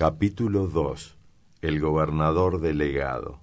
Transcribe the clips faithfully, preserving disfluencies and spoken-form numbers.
Capítulo dos. El gobernador delegado.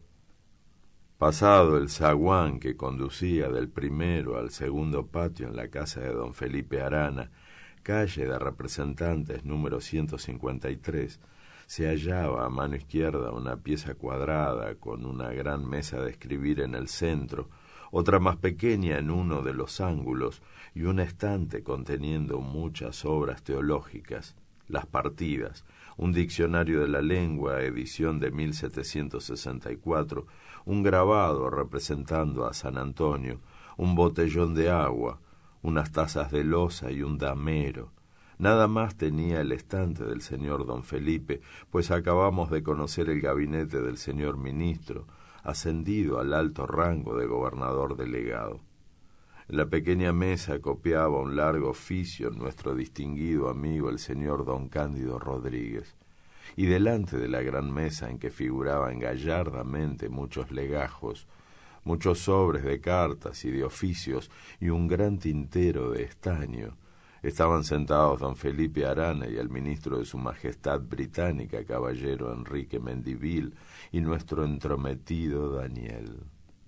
Pasado el zaguán que conducía del primero al segundo patio en la casa de don Felipe Arana, calle de Representantes número ciento cincuenta y tres, se hallaba a mano izquierda una pieza cuadrada con una gran mesa de escribir en el centro, otra más pequeña en uno de los ángulos y un estante conteniendo muchas obras teológicas, las partidas, un diccionario de la lengua, edición de mil setecientos sesenta y cuatro, un grabado representando a San Antonio, un botellón de agua, unas tazas de loza y un damero. Nada más tenía el estante del señor don Felipe, pues acabamos de conocer el gabinete del señor ministro, ascendido al alto rango de gobernador delegado. En la pequeña mesa copiaba un largo oficio nuestro distinguido amigo el señor don Cándido Rodríguez, y delante de la gran mesa en que figuraban gallardamente muchos legajos, muchos sobres de cartas y de oficios y un gran tintero de estaño, estaban sentados don Felipe Arana y el ministro de su Majestad Británica, caballero Enrique Mendivil, y nuestro entrometido Daniel.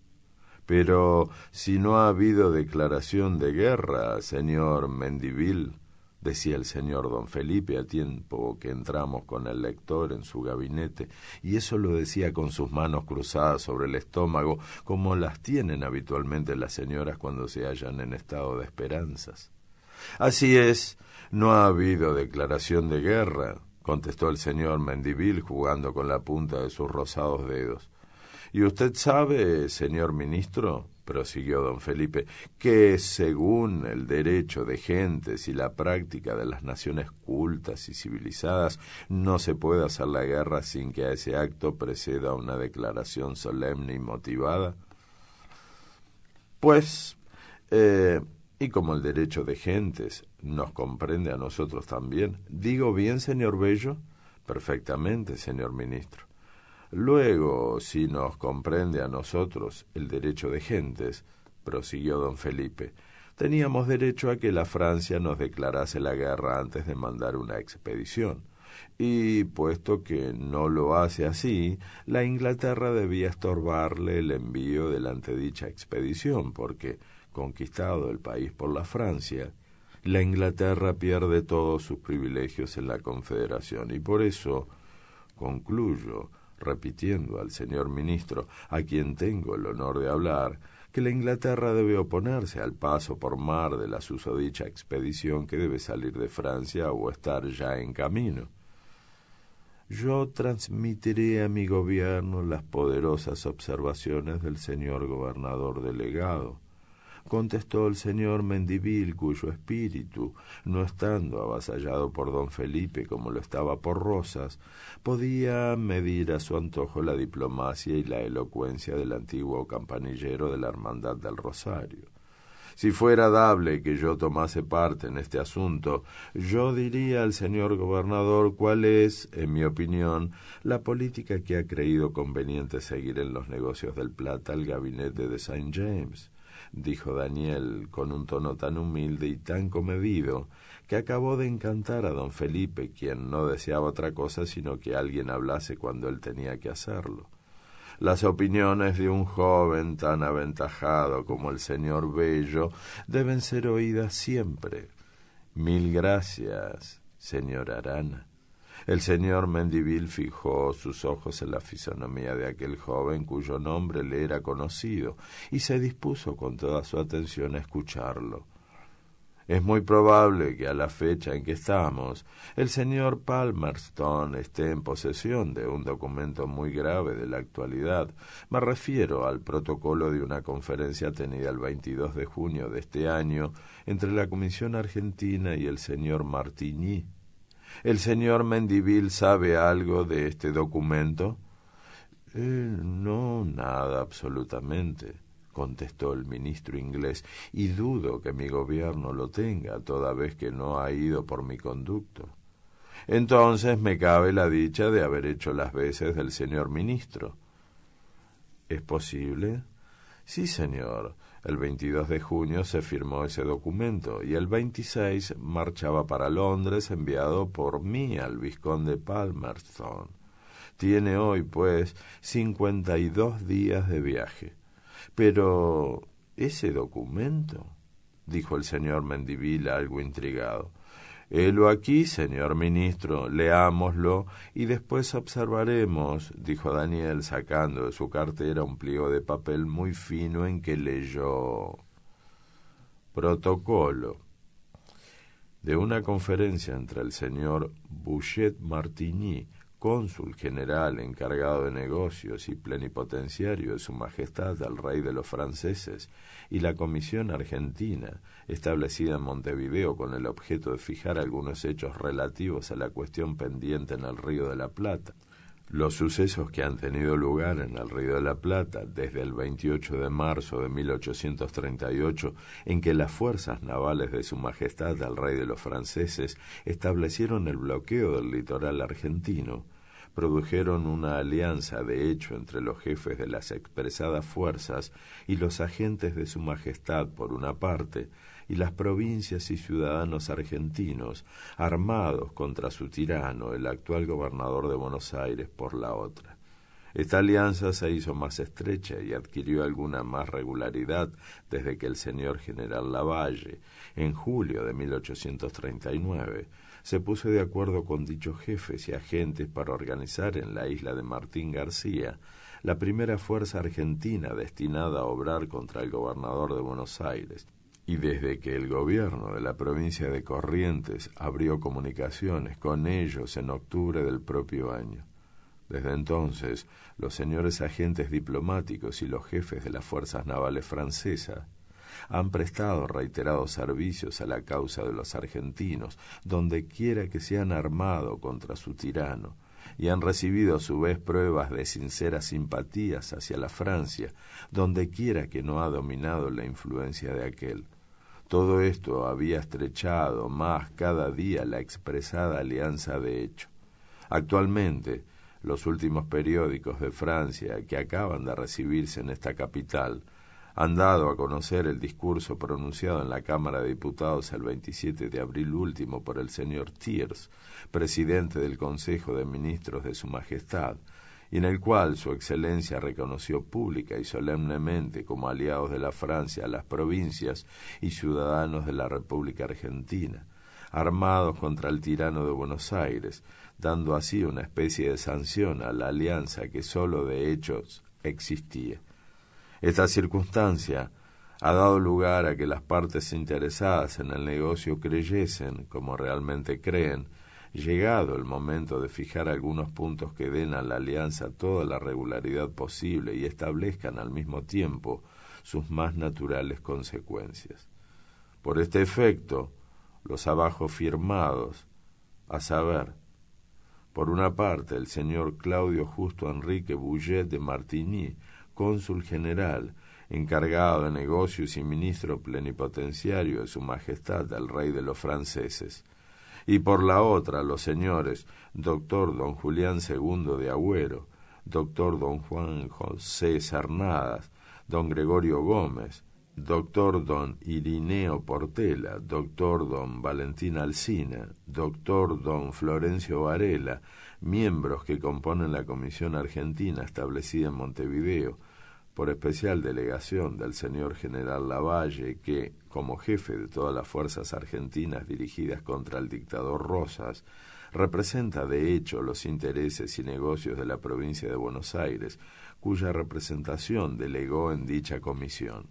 Pero si no ha habido declaración de guerra, señor Mendivil, decía el señor don Felipe a tiempo que entramos con el lector en su gabinete, y eso lo decía con sus manos cruzadas sobre el estómago, como las tienen habitualmente las señoras cuando se hallan en estado de esperanzas. Así es, no ha habido declaración de guerra, contestó el señor Mendivil jugando con la punta de sus rosados dedos. Y usted sabe, señor ministro, prosiguió don Felipe, que según el derecho de gentes y la práctica de las naciones cultas y civilizadas, no se puede hacer la guerra sin que a ese acto preceda una declaración solemne y motivada. Pues, eh, y como el derecho de gentes nos comprende a nosotros también, ¿digo bien, señor Bello? Perfectamente, señor ministro. Luego, si nos comprende a nosotros el derecho de gentes, prosiguió don Felipe, teníamos derecho a que la Francia nos declarase la guerra antes de mandar una expedición, y puesto que no lo hace así, la Inglaterra debía estorbarle el envío de la antedicha expedición, porque, conquistado el país por la Francia, la Inglaterra pierde todos sus privilegios en la Confederación, y por eso, concluyo, repitiendo al señor ministro, a quien tengo el honor de hablar, que la Inglaterra debe oponerse al paso por mar de la susodicha expedición que debe salir de Francia o estar ya en camino. Yo transmitiré a mi gobierno las poderosas observaciones del señor gobernador delegado, contestó el señor Mendivil, cuyo espíritu, no estando avasallado por don Felipe como lo estaba por Rosas, podía medir a su antojo la diplomacia y la elocuencia del antiguo campanillero de la Hermandad del Rosario. Si fuera dable que yo tomase parte en este asunto, yo diría al señor gobernador cuál es, en mi opinión, la política que ha creído conveniente seguir en los negocios del plata el gabinete de Saint James, dijo Daniel con un tono tan humilde y tan comedido que acabó de encantar a don Felipe, quien no deseaba otra cosa sino que alguien hablase cuando él tenía que hacerlo. Las opiniones de un joven tan aventajado como el señor Bello deben ser oídas siempre. Mil gracias, señor Arana. El señor Mendivil fijó sus ojos en la fisonomía de aquel joven cuyo nombre le era conocido y se dispuso con toda su atención a escucharlo. Es muy probable que a la fecha en que estamos, el señor Palmerston esté en posesión de un documento muy grave de la actualidad. Me refiero al protocolo de una conferencia tenida el veintidós de junio de este año entre la Comisión Argentina y el señor Martigny. ¿El señor Mendivil sabe algo de este documento? Eh, no, nada absolutamente, contestó el ministro inglés, y dudo que mi gobierno lo tenga, toda vez que no ha ido por mi conducto. Entonces me cabe la dicha de haber hecho las veces del señor ministro. ¿Es posible? Sí, señor. El veintidós de junio se firmó ese documento y el veintiséis marchaba para Londres enviado por mí al vizconde Palmerston. Tiene hoy, pues, cincuenta y dos días de viaje. Pero, ¿ese documento? Dijo el señor Mendivil algo intrigado. Helo aquí, señor ministro, leámoslo y después observaremos, dijo Daniel, sacando de su cartera un pliego de papel muy fino en que leyó: Protocolo de una conferencia entre el señor Bouchet Martigny, cónsul general encargado de negocios y plenipotenciario de Su Majestad el Rey de los Franceses, y la Comisión Argentina, establecida en Montevideo con el objeto de fijar algunos hechos relativos a la cuestión pendiente en el Río de la Plata. Los sucesos que han tenido lugar en el Río de la Plata desde el veintiocho de marzo de mil ochocientos treinta y ocho, en que las fuerzas navales de Su Majestad el Rey de los Franceses establecieron el bloqueo del litoral argentino, produjeron una alianza de hecho entre los jefes de las expresadas fuerzas y los agentes de Su Majestad por una parte, y las provincias y ciudadanos argentinos armados contra su tirano, el actual gobernador de Buenos Aires, por la otra. Esta alianza se hizo más estrecha y adquirió alguna más regularidad desde que el señor general Lavalle, en julio de mil ochocientos treinta y nueve, se puso de acuerdo con dichos jefes y agentes para organizar en la isla de Martín García la primera fuerza argentina destinada a obrar contra el gobernador de Buenos Aires. Y desde que el gobierno de la provincia de Corrientes abrió comunicaciones con ellos en octubre del propio año. Desde entonces, los señores agentes diplomáticos y los jefes de las fuerzas navales francesas han prestado reiterados servicios a la causa de los argentinos, donde quiera que se han armado contra su tirano, y han recibido a su vez pruebas de sinceras simpatías hacia la Francia, donde quiera que no ha dominado la influencia de aquel. Todo esto había estrechado más cada día la expresada alianza de hecho. Actualmente, los últimos periódicos de Francia que acaban de recibirse en esta capital han dado a conocer el discurso pronunciado en la Cámara de Diputados el veintisiete de abril último por el señor Thiers, presidente del Consejo de Ministros de Su Majestad, y en el cual su excelencia reconoció pública y solemnemente como aliados de la Francia a las provincias y ciudadanos de la República Argentina, armados contra el tirano de Buenos Aires, dando así una especie de sanción a la alianza que sólo de hechos existía. Esta circunstancia ha dado lugar a que las partes interesadas en el negocio creyesen, como realmente creen, llegado el momento de fijar algunos puntos que den a la alianza toda la regularidad posible y establezcan al mismo tiempo sus más naturales consecuencias. Por este efecto, los abajo firmados, a saber, por una parte el señor Claudio Justo Enrique Bouchet de Martigny, cónsul general, encargado de negocios y ministro plenipotenciario de Su Majestad el Rey de los Franceses, y por la otra los señores doctor don Julián segundo de Agüero, doctor don Juan José Cernadas, don Gregorio Gómez, doctor don Irineo Portela, doctor don Valentín Alsina, doctor don Florencio Varela, miembros que componen la Comisión Argentina establecida en Montevideo, por especial delegación del señor general Lavalle, que, como jefe de todas las fuerzas argentinas dirigidas contra el dictador Rosas, representa de hecho los intereses y negocios de la provincia de Buenos Aires, cuya representación delegó en dicha comisión.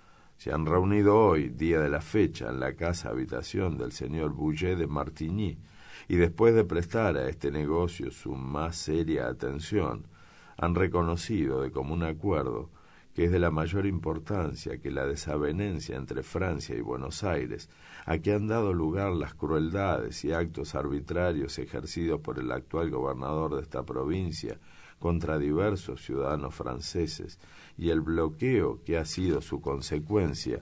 Se han reunido hoy, día de la fecha, en la casa habitación del señor Bouchet de Martigny, y después de prestar a este negocio su más seria atención, han reconocido de común acuerdo que es de la mayor importancia que la desavenencia entre Francia y Buenos Aires, a que han dado lugar las crueldades y actos arbitrarios ejercidos por el actual gobernador de esta provincia contra diversos ciudadanos franceses y el bloqueo que ha sido su consecuencia,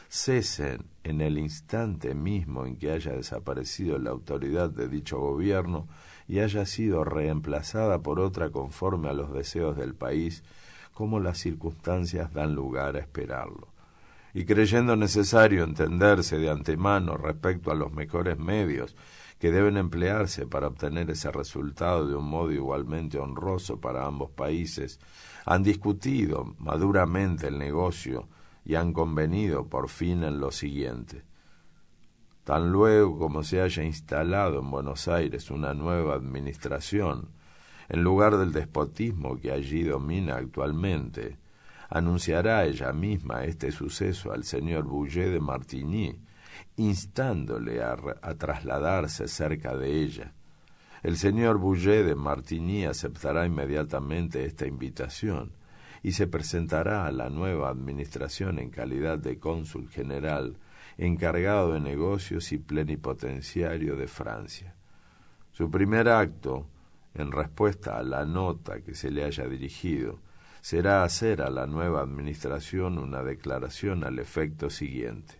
cesen en el instante mismo en que haya desaparecido la autoridad de dicho gobierno y haya sido reemplazada por otra conforme a los deseos del país, como las circunstancias dan lugar a esperarlo. y creyendo necesario entenderse de antemano respecto a los mejores medios que deben emplearse para obtener ese resultado de un modo igualmente honroso para ambos países, han discutido maduramente el negocio y han convenido por fin en lo siguiente. Tan luego como se haya instalado en Buenos Aires una nueva administración, en lugar del despotismo que allí domina actualmente, anunciará ella misma este suceso al señor Bouyer de Martigny, instándole a, a trasladarse cerca de ella. El señor Bouyer de Martigny aceptará inmediatamente esta invitación y se presentará a la nueva administración en calidad de cónsul general, encargado de negocios y plenipotenciario de Francia. Su primer acto, en respuesta a la nota que se le haya dirigido, será hacer a la nueva administración una declaración al efecto siguiente.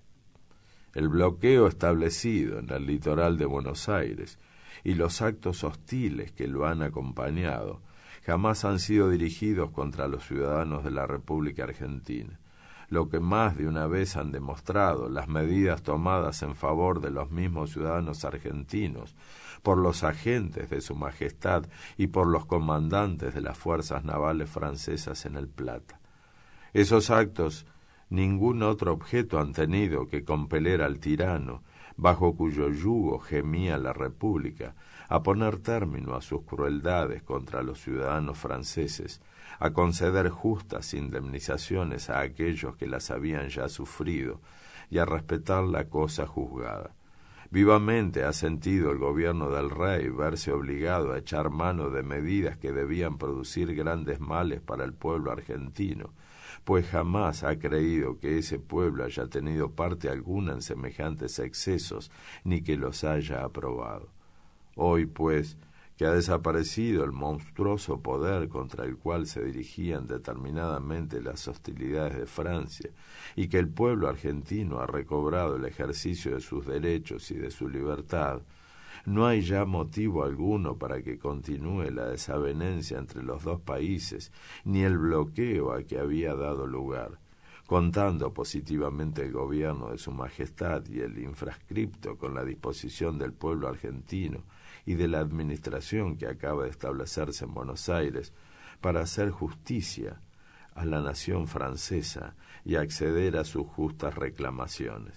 El bloqueo establecido en el litoral de Buenos Aires y los actos hostiles que lo han acompañado jamás han sido dirigidos contra los ciudadanos de la República Argentina, lo que más de una vez han demostrado las medidas tomadas en favor de los mismos ciudadanos argentinos por los agentes de Su Majestad y por los comandantes de las fuerzas navales francesas en el Plata. Esos actos ningún otro objeto han tenido que compeler al tirano, bajo cuyo yugo gemía la República, a poner término a sus crueldades contra los ciudadanos franceses, a conceder justas indemnizaciones a aquellos que las habían ya sufrido y a respetar la cosa juzgada. Vivamente ha sentido el gobierno del rey verse obligado a echar mano de medidas que debían producir grandes males para el pueblo argentino, pues jamás ha creído que ese pueblo haya tenido parte alguna en semejantes excesos, ni que los haya aprobado. Hoy, pues, que ha desaparecido el monstruoso poder contra el cual se dirigían determinadamente las hostilidades de Francia, y que el pueblo argentino ha recobrado el ejercicio de sus derechos y de su libertad, no hay ya motivo alguno para que continúe la desavenencia entre los dos países, ni el bloqueo a que había dado lugar, contando positivamente el gobierno de Su Majestad y el infrascripto con la disposición del pueblo argentino y de la administración que acaba de establecerse en Buenos Aires para hacer justicia a la nación francesa y acceder a sus justas reclamaciones.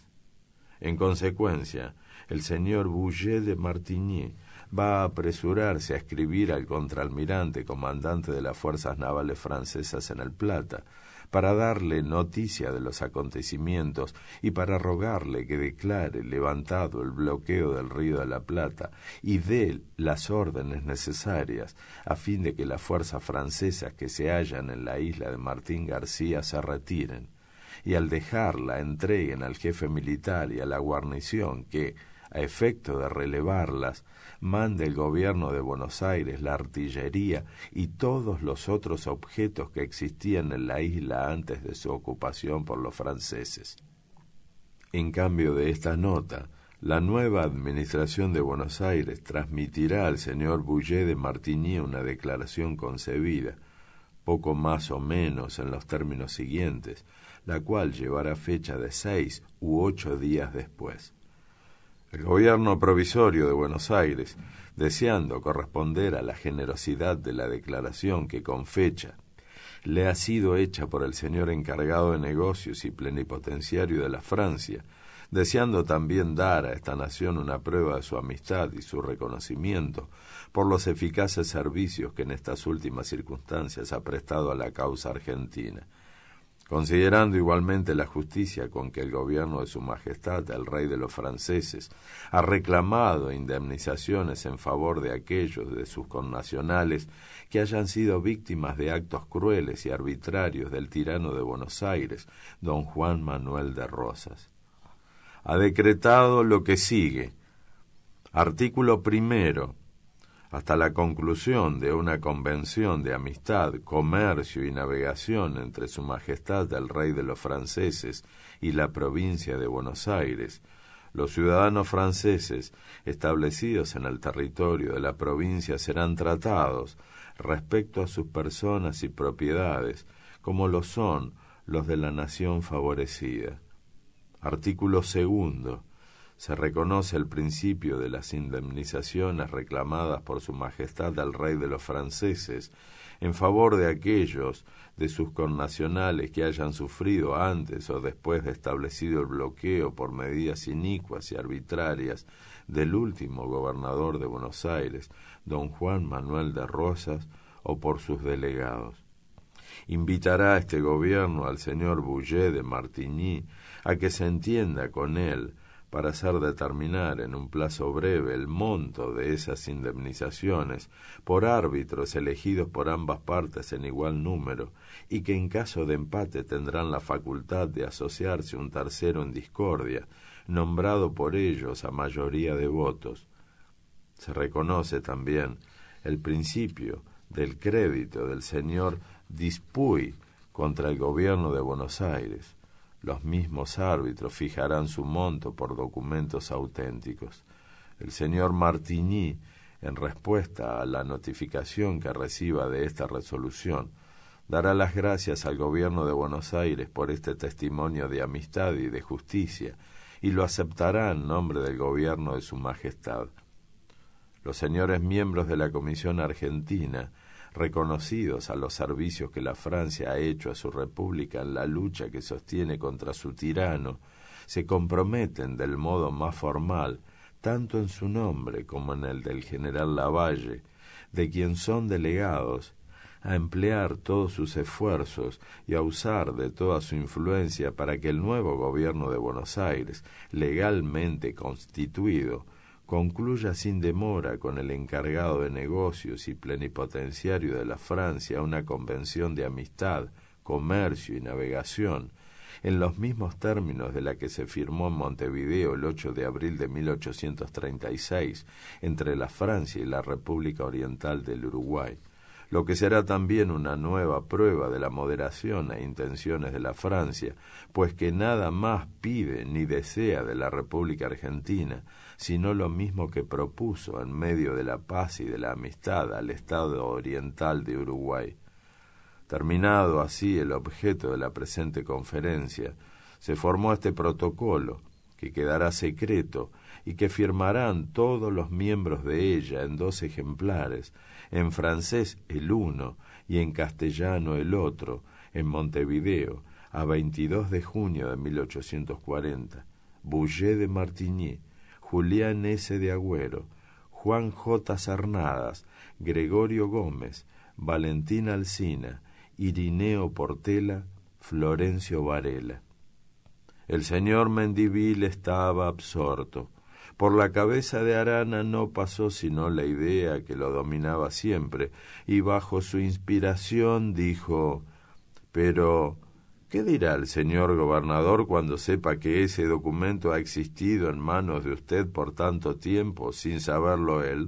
En consecuencia, el señor Bouyer de Martigny va a apresurarse a escribir al contraalmirante comandante de las fuerzas navales francesas en el Plata, para darle noticia de los acontecimientos y para rogarle que declare levantado el bloqueo del Río de la Plata y dé las órdenes necesarias a fin de que las fuerzas francesas que se hallan en la isla de Martín García se retiren, y al dejarla entreguen al jefe militar y a la guarnición que, a efecto de relevarlas, mande el gobierno de Buenos Aires la artillería y todos los otros objetos que existían en la isla antes de su ocupación por los franceses. En cambio de esta nota, la nueva administración de Buenos Aires transmitirá al señor Bouyer de Martigny una declaración concebida, poco más o menos en los términos siguientes, la cual llevará fecha de seis u ocho días después. El gobierno provisorio de Buenos Aires, deseando corresponder a la generosidad de la declaración que con fecha le ha sido hecha por el señor encargado de negocios y plenipotenciario de la Francia, deseando también dar a esta nación una prueba de su amistad y su reconocimiento por los eficaces servicios que en estas últimas circunstancias ha prestado a la causa argentina, considerando igualmente la justicia con que el gobierno de Su Majestad, el rey de los franceses, ha reclamado indemnizaciones en favor de aquellos de sus connacionales que hayan sido víctimas de actos crueles y arbitrarios del tirano de Buenos Aires, don Juan Manuel de Rosas. Ha decretado lo que sigue. Artículo primero. Hasta la conclusión de una convención de amistad, comercio y navegación entre Su Majestad el Rey de los franceses y la provincia de Buenos Aires, los ciudadanos franceses establecidos en el territorio de la provincia serán tratados, respecto a sus personas y propiedades, como lo son los de la nación favorecida. Artículo segundo. Se reconoce el principio de las indemnizaciones reclamadas por Su Majestad al Rey de los franceses en favor de aquellos de sus connacionales que hayan sufrido antes o después de establecido el bloqueo por medidas inicuas y arbitrarias del último gobernador de Buenos Aires, don Juan Manuel de Rosas, o por sus delegados. Invitará este gobierno al señor Bouillet de Martigny a que se entienda con él para hacer determinar en un plazo breve el monto de esas indemnizaciones por árbitros elegidos por ambas partes en igual número, y que en caso de empate tendrán la facultad de asociarse un tercero en discordia, nombrado por ellos a mayoría de votos. Se reconoce también el principio del crédito del señor Dispuy contra el gobierno de Buenos Aires. Los mismos árbitros fijarán su monto por documentos auténticos. El señor Martigny, en respuesta a la notificación que reciba de esta resolución, dará las gracias al gobierno de Buenos Aires por este testimonio de amistad y de justicia, y lo aceptará en nombre del gobierno de Su Majestad. Los señores miembros de la Comisión Argentina, reconocidos a los servicios que la Francia ha hecho a su república en la lucha que sostiene contra su tirano, se comprometen del modo más formal, tanto en su nombre como en el del general Lavalle, de quien son delegados, a emplear todos sus esfuerzos y a usar de toda su influencia para que el nuevo gobierno de Buenos Aires, legalmente constituido, concluya sin demora con el encargado de negocios y plenipotenciario de la Francia una convención de amistad, comercio y navegación, en los mismos términos de la que se firmó en Montevideo el ocho de abril de mil ochocientos treinta y seis entre la Francia y la República Oriental del Uruguay, lo que será también una nueva prueba de la moderación e intenciones de la Francia, pues que nada más pide ni desea de la República Argentina, sino lo mismo que propuso en medio de la paz y de la amistad al Estado oriental de Uruguay. Terminado así el objeto de la presente conferencia, se formó este protocolo, que quedará secreto y que firmarán todos los miembros de ella en dos ejemplares, en francés el uno y en castellano el otro, en Montevideo, a veintidós de junio de mil ochocientos cuarenta. Bouillet de Martigny, Julián S. de Agüero, Juan J. Cernadas, Gregorio Gómez, Valentín Alsina, Irineo Portela, Florencio Varela. El señor Mendivil estaba absorto. Por la cabeza de Arana no pasó sino la idea que lo dominaba siempre, y bajo su inspiración dijo: «Pero, ¿qué dirá el señor gobernador cuando sepa que ese documento ha existido en manos de usted por tanto tiempo sin saberlo él?»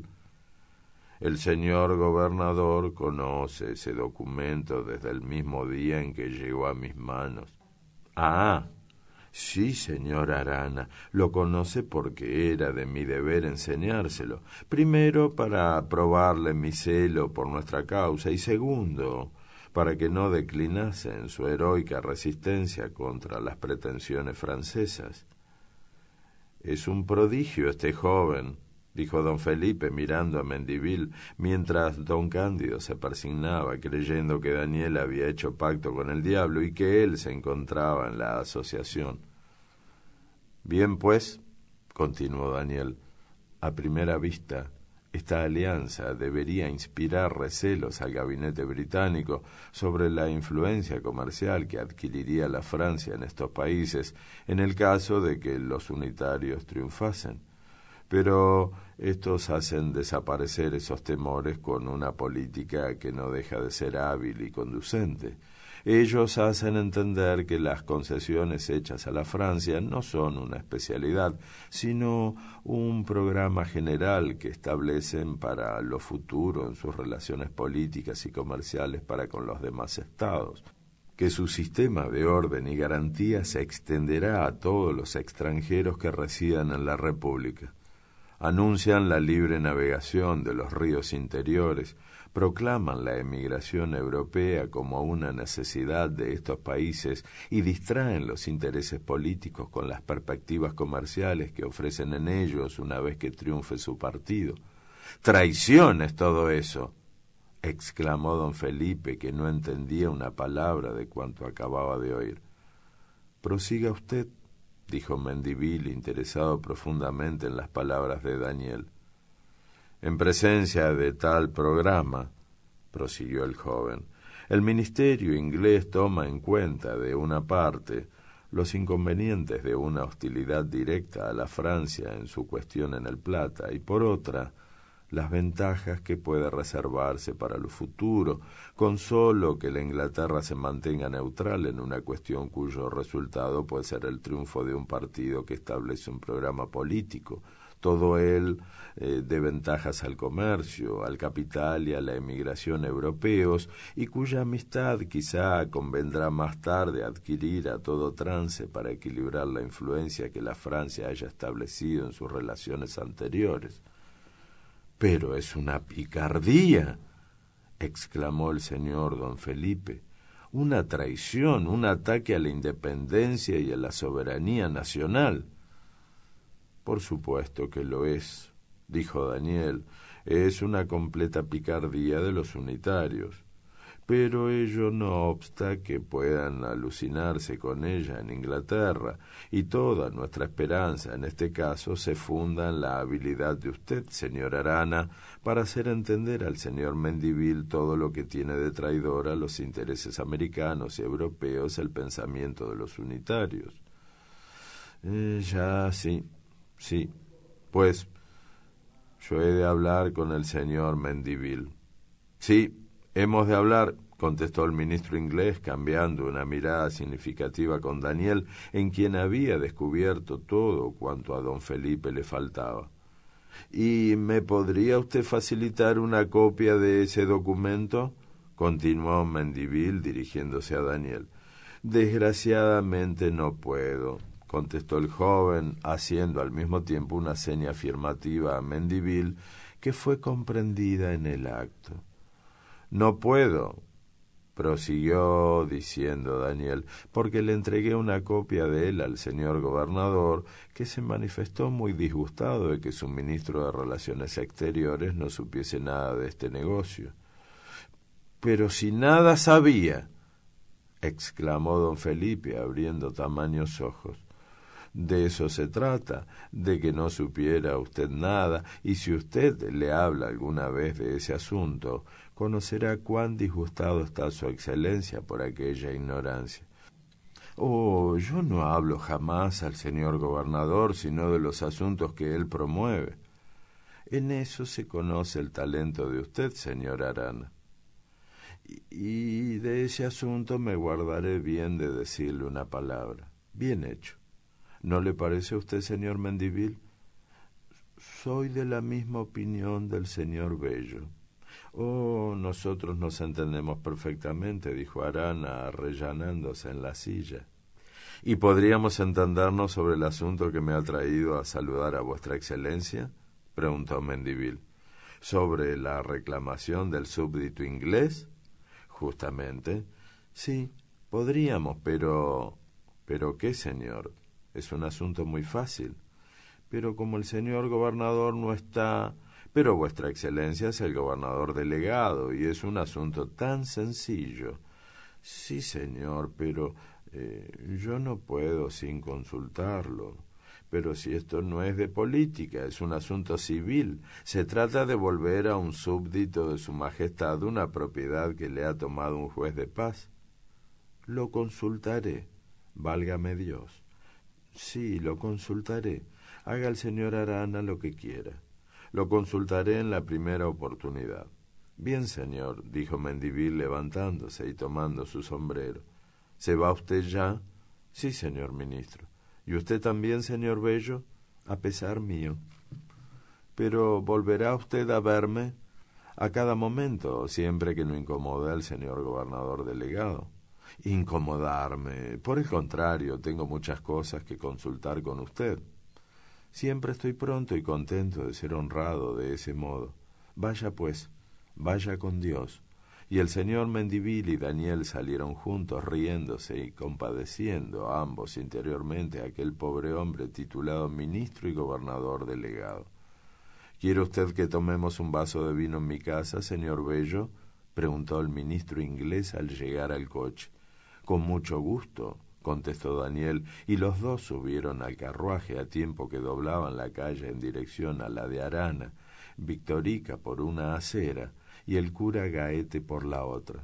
«El señor gobernador conoce ese documento desde el mismo día en que llegó a mis manos». «Ah, sí, señor Arana, lo conoce porque era de mi deber enseñárselo. Primero, para probarle mi celo por nuestra causa, y segundo, para que no declinase en su heroica resistencia contra las pretensiones francesas». «Es un prodigio este joven», dijo don Felipe mirando a Mendivil, mientras don Cándido se persignaba, creyendo que Daniel había hecho pacto con el diablo y que él se encontraba en la asociación. «Bien, pues», continuó Daniel, «a primera vista, esta alianza debería inspirar recelos al gabinete británico sobre la influencia comercial que adquiriría la Francia en estos países en el caso de que los unitarios triunfasen. Pero estos hacen desaparecer esos temores con una política que no deja de ser hábil y conducente. Ellos hacen entender que las concesiones hechas a la Francia no son una especialidad, sino un programa general que establecen para lo futuro en sus relaciones políticas y comerciales para con los demás estados, que su sistema de orden y garantía se extenderá a todos los extranjeros que residan en la República. Anuncian la libre navegación de los ríos interiores, proclaman la emigración europea como una necesidad de estos países y distraen los intereses políticos con las perspectivas comerciales que ofrecen en ellos una vez que triunfe su partido. ¡Traición es todo eso!, exclamó don Felipe, que no entendía una palabra de cuanto acababa de oír. «Prosiga usted», dijo Mendivil, interesado profundamente en las palabras de Daniel. «En presencia de tal programa», prosiguió el joven, «el ministerio inglés toma en cuenta, de una parte, los inconvenientes de una hostilidad directa a la Francia en su cuestión en el Plata, y por otra, las ventajas que puede reservarse para lo futuro, con solo que la Inglaterra se mantenga neutral en una cuestión cuyo resultado puede ser el triunfo de un partido que establece un programa político, todo él eh, de ventajas al comercio, al capital y a la emigración europeos, y cuya amistad quizá convendrá más tarde adquirir a todo trance para equilibrar la influencia que la Francia haya establecido en sus relaciones anteriores». «Pero es una picardía», exclamó el señor don Felipe, «una traición, un ataque a la independencia y a la soberanía nacional». «Por supuesto que lo es», dijo Daniel, «es una completa picardía de los unitarios. Pero ello no obsta que puedan alucinarse con ella en Inglaterra, y toda nuestra esperanza en este caso se funda en la habilidad de usted, señor Arana, para hacer entender al señor Mendivil todo lo que tiene de traidor a los intereses americanos y europeos el pensamiento de los unitarios». Eh, ya, sí, sí, pues yo he de hablar con el señor Mendivil. «Sí, hemos de hablar», contestó el ministro inglés, cambiando una mirada significativa con Daniel, en quien había descubierto todo cuanto a don Felipe le faltaba. «¿Y me podría usted facilitar una copia de ese documento?», continuó Mendivil, dirigiéndose a Daniel. «Desgraciadamente no puedo», contestó el joven, haciendo al mismo tiempo una seña afirmativa a Mendivil, que fue comprendida en el acto. «No puedo», prosiguió diciendo Daniel, «porque le entregué una copia de él al señor gobernador, que se manifestó muy disgustado de que su ministro de Relaciones Exteriores no supiese nada de este negocio». «Pero si nada sabía», exclamó don Felipe, abriendo tamaños ojos. «De eso se trata, de que no supiera usted nada, y si usted le habla alguna vez de ese asunto, conocerá cuán disgustado está su excelencia por aquella ignorancia». «Oh, yo no hablo jamás al señor gobernador, sino de los asuntos que él promueve». «En eso se conoce el talento de usted, señor Arana». Y, y de ese asunto me guardaré bien de decirle una palabra». «Bien hecho. ¿No le parece a usted, señor Mendivil?» «Soy de la misma opinión del señor Bello». «Oh, nosotros nos entendemos perfectamente», dijo Arana, arrellanándose en la silla. «¿Y podríamos entendernos sobre el asunto que me ha traído a saludar a vuestra excelencia?», preguntó Mendivil. «¿Sobre la reclamación del súbdito inglés?» «Justamente». «Sí, podríamos, pero...» «¿Pero qué, señor? Es un asunto muy fácil». «Pero como el señor gobernador no está...» «Pero vuestra excelencia es el gobernador delegado, y es un asunto tan sencillo». «Sí, señor, pero eh, yo no puedo sin consultarlo». «Pero si esto no es de política, es un asunto civil. Se trata de volver a un súbdito de su majestad una propiedad que le ha tomado un juez de paz». «Lo consultaré, válgame Dios». «Sí, lo consultaré. Haga el señor Arana lo que quiera. Lo consultaré en la primera oportunidad». «Bien, señor», dijo Mendivil levantándose y tomando su sombrero. «¿Se va usted ya?» «Sí, señor ministro». «¿Y usted también, señor Bello?» «A pesar mío». «Pero ¿volverá usted a verme?» «A cada momento, siempre que no incomode al señor gobernador delegado». «Incomodarme. Por el contrario, tengo muchas cosas que consultar con usted». Siempre estoy pronto y contento de ser honrado de ese modo. Vaya pues, vaya con Dios. Y el señor Mendivil y Daniel salieron juntos riéndose y compadeciendo ambos interiormente a aquel pobre hombre titulado ministro y gobernador delegado. ¿Quiere usted que tomemos un vaso de vino en mi casa, señor Bello?, preguntó el ministro inglés al llegar al coche. Con mucho gusto, contestó Daniel, y los dos subieron al carruaje a tiempo que doblaban la calle en dirección a la de Arana, Victorica por una acera y el cura Gaete por la otra.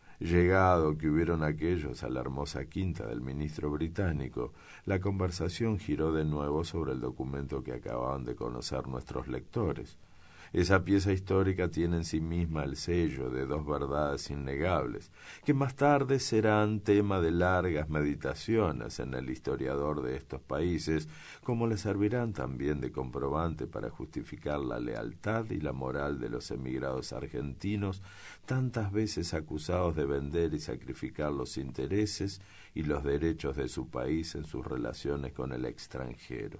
Llegado que hubieron aquellos a la hermosa quinta del ministro británico, la conversación giró de nuevo sobre el documento que acababan de conocer nuestros lectores. Esa pieza histórica tiene en sí misma el sello de dos verdades innegables, que más tarde serán tema de largas meditaciones en el historiador de estos países, como le servirán también de comprobante para justificar la lealtad y la moral de los emigrados argentinos, tantas veces acusados de vender y sacrificar los intereses y los derechos de su país en sus relaciones con el extranjero.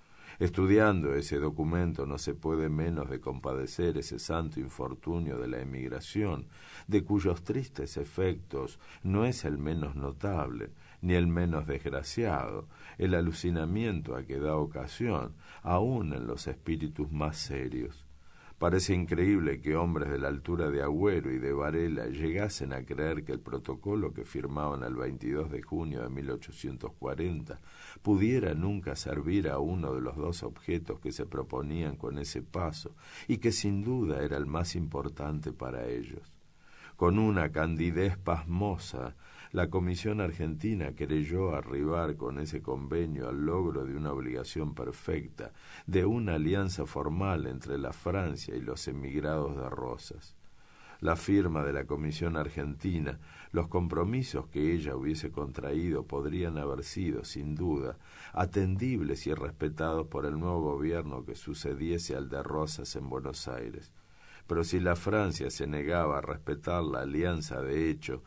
Estudiando ese documento no se puede menos de compadecer ese santo infortunio de la emigración, de cuyos tristes efectos no es el menos notable, ni el menos desgraciado, el alucinamiento a que da ocasión, aun en los espíritus más serios. Parece increíble que hombres de la altura de Agüero y de Varela llegasen a creer que el protocolo que firmaban el veintidós de junio de mil ochocientos cuarenta pudiera nunca servir a uno de los dos objetos que se proponían con ese paso y que sin duda era el más importante para ellos. Con una candidez pasmosa, la Comisión Argentina creyó arribar con ese convenio al logro de una obligación perfecta, de una alianza formal entre la Francia y los emigrados de Rosas. La firma de la Comisión Argentina, los compromisos que ella hubiese contraído podrían haber sido, sin duda, atendibles y respetados por el nuevo gobierno que sucediese al de Rosas en Buenos Aires. Pero si la Francia se negaba a respetar la alianza de hecho,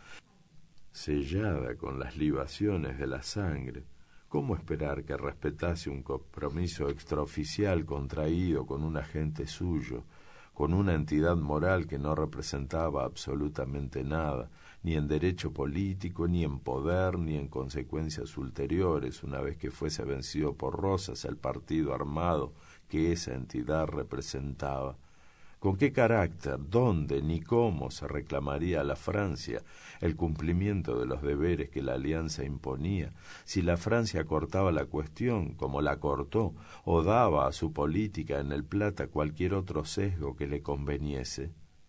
sellada con las libaciones de la sangre, ¿cómo esperar que respetase un compromiso extraoficial contraído con un agente suyo, con una entidad moral que no representaba absolutamente nada, ni en derecho político, ni en poder, ni en consecuencias ulteriores, una vez que fuese vencido por Rosas el partido armado que esa entidad representaba? ¿Con qué carácter, dónde, ni cómo se reclamaría a la Francia el cumplimiento de los deberes que la alianza imponía, si la Francia cortaba la cuestión, como la cortó, o daba a su política en el Plata cualquier otro sesgo que le conveniese?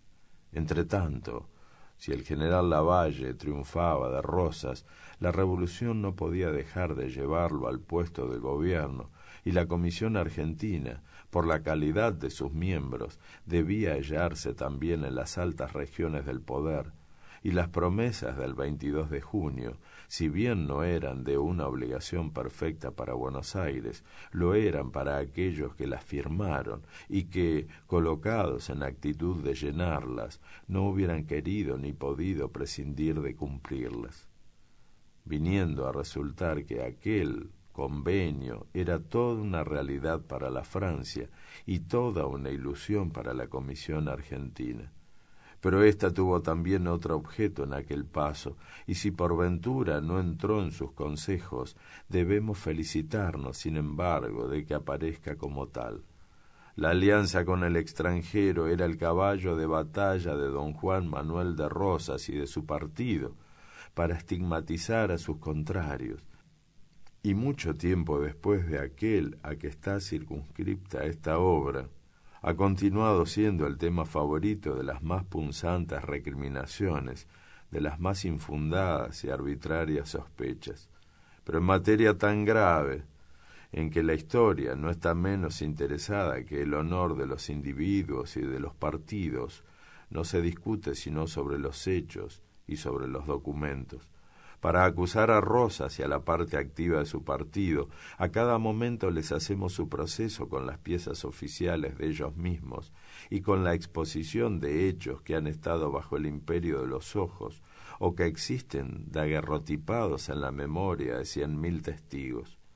Entretanto, si el general Lavalle triunfaba de Rosas, la revolución no podía dejar de llevarlo al puesto de gobierno, y la Comisión Argentina, por la calidad de sus miembros, debía hallarse también en las altas regiones del poder, y las promesas del veintidós de junio, si bien no eran de una obligación perfecta para Buenos Aires, lo eran para aquellos que las firmaron y que, colocados en actitud de llenarlas, no hubieran querido ni podido prescindir de cumplirlas. Viniendo a resultar que aquel convenio era toda una realidad para la Francia y toda una ilusión para la Comisión Argentina. Pero ésta tuvo también otro objeto en aquel paso, y si por ventura no entró en sus consejos, debemos felicitarnos, sin embargo, de que aparezca como tal. La alianza con el extranjero era el caballo de batalla de don Juan Manuel de Rosas y de su partido, para estigmatizar a sus contrarios. Y mucho tiempo después de aquel a que está circunscripta esta obra, ha continuado siendo el tema favorito de las más punzantes recriminaciones, de las más infundadas y arbitrarias sospechas. Pero en materia tan grave, en que la historia no está menos interesada que el honor de los individuos y de los partidos, no se discute sino sobre los hechos y sobre los documentos. Para acusar a Rosas y a la parte activa de su partido, a cada momento les hacemos su proceso con las piezas oficiales de ellos mismos y con la exposición de hechos que han estado bajo el imperio de los ojos o que existen daguerrotipados en la memoria de cien mil testigos.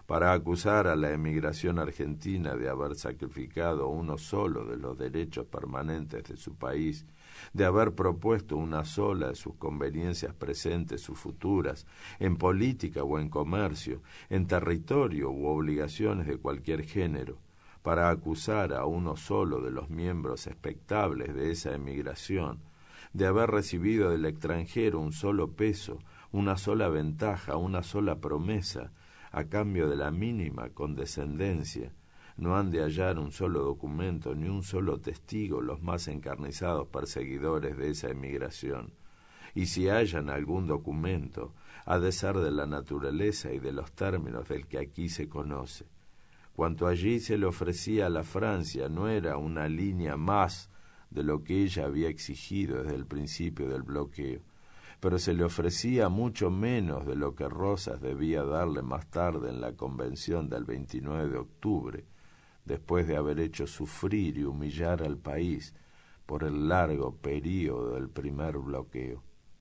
para acusar a la emigración argentina de haber sacrificado uno solo de los derechos permanentes de su país, de haber propuesto una sola de sus conveniencias presentes u futuras, en política o en comercio, en territorio u obligaciones de cualquier género, para acusar a uno solo de los miembros expectables de esa emigración, de haber recibido del extranjero un solo peso, una sola ventaja, una sola promesa, a cambio de la mínima condescendencia, no han de hallar un solo documento ni un solo testigo los más encarnizados perseguidores de esa emigración. Y si hallan algún documento, ha de ser de la naturaleza y de los términos del que aquí se conoce. Cuanto allí se le ofrecía a la Francia no era una línea más de lo que ella había exigido desde el principio del bloqueo, pero se le ofrecía mucho menos de lo que Rosas debía darle más tarde en la convención del veintinueve de octubre, después de haber hecho sufrir y humillar al país por el largo período del primer bloqueo.